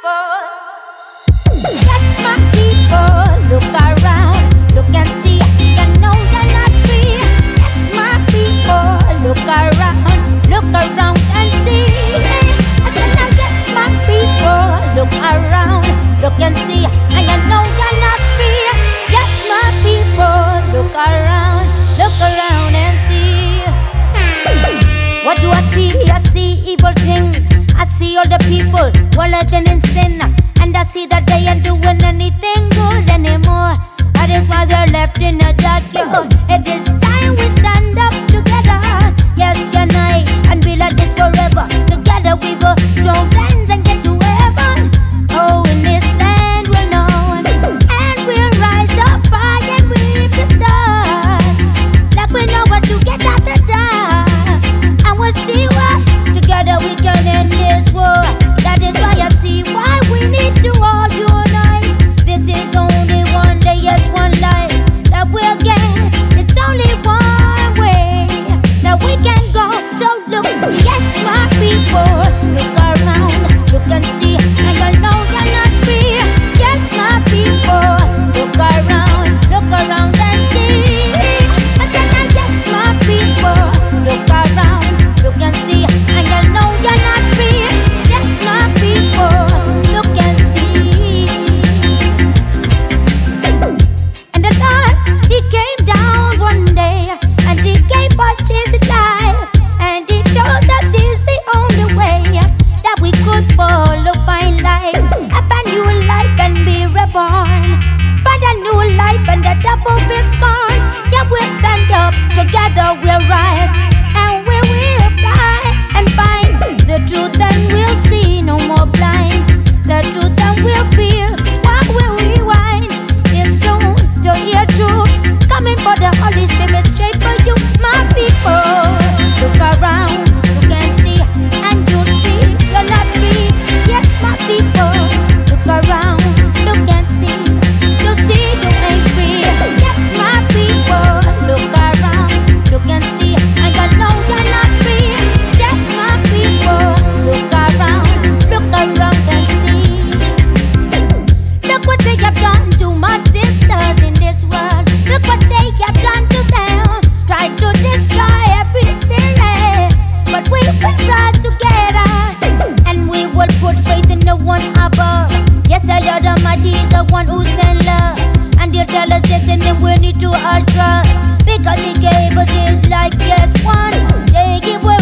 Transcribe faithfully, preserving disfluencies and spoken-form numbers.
Yes, my people, look around, look and see. You know you're not free. Yes, my people, look around, look around and see. I said now, yes, my people, look around, look and see. And you know you're not free. Yes, my people, look around, look around and see. What do I see? I see evil things. I see all the people wallowing in sin. And I see that they ain't doing anything good anymore. That is why they're left in the dark. Yo, it is time we stand up together. Yes, unite and be like this forever. Together we will throw plans and get to heaven. Oh, in this land we'll know. And we'll rise up high and reach the stars. Like we know what to get out the dark. And we'll see what together we can end this war. That is why I see why we need to all unite. This is only one day, yes, one life that we'll get. It's only one way that we can go. So look, yes, my people, look around, look and see. And I know you're not free. Yes, my people, look around, look around and see. I said now, yes, my people, look around, look and see. And I know you're not free. Yes, my people, look and see. And the Lord, He came down one day, and He gave us His life, and He told us it's the only way that we could follow, find life, have a new life and be reborn. Find a new life and the devil be scorned. Yeah, we'll stand up, together we'll rise, and we will fly and find the truth and we'll see, no more blind. The truth and we'll feel, while we rewind. It's true to hear truth, coming for the Holy Spirit shape for you, my people. Look around, look and see, and you'll see you're not free. Yes, my people, look around, look and see, you'll see you ain't free. Yes, my people, look around, look and see, and I know you're not free. Yes, my people, look around, look around and see. Look what they have done to my sisters in this world. Look what they have done to them. Try to destroy every spirit, but we will rise together, and we will put faith in the one above. Yes, the Lord Almighty is the one who sent love, and He'll tell us yes, in Him we need to all trust, because He gave us His life. Yes, one day He will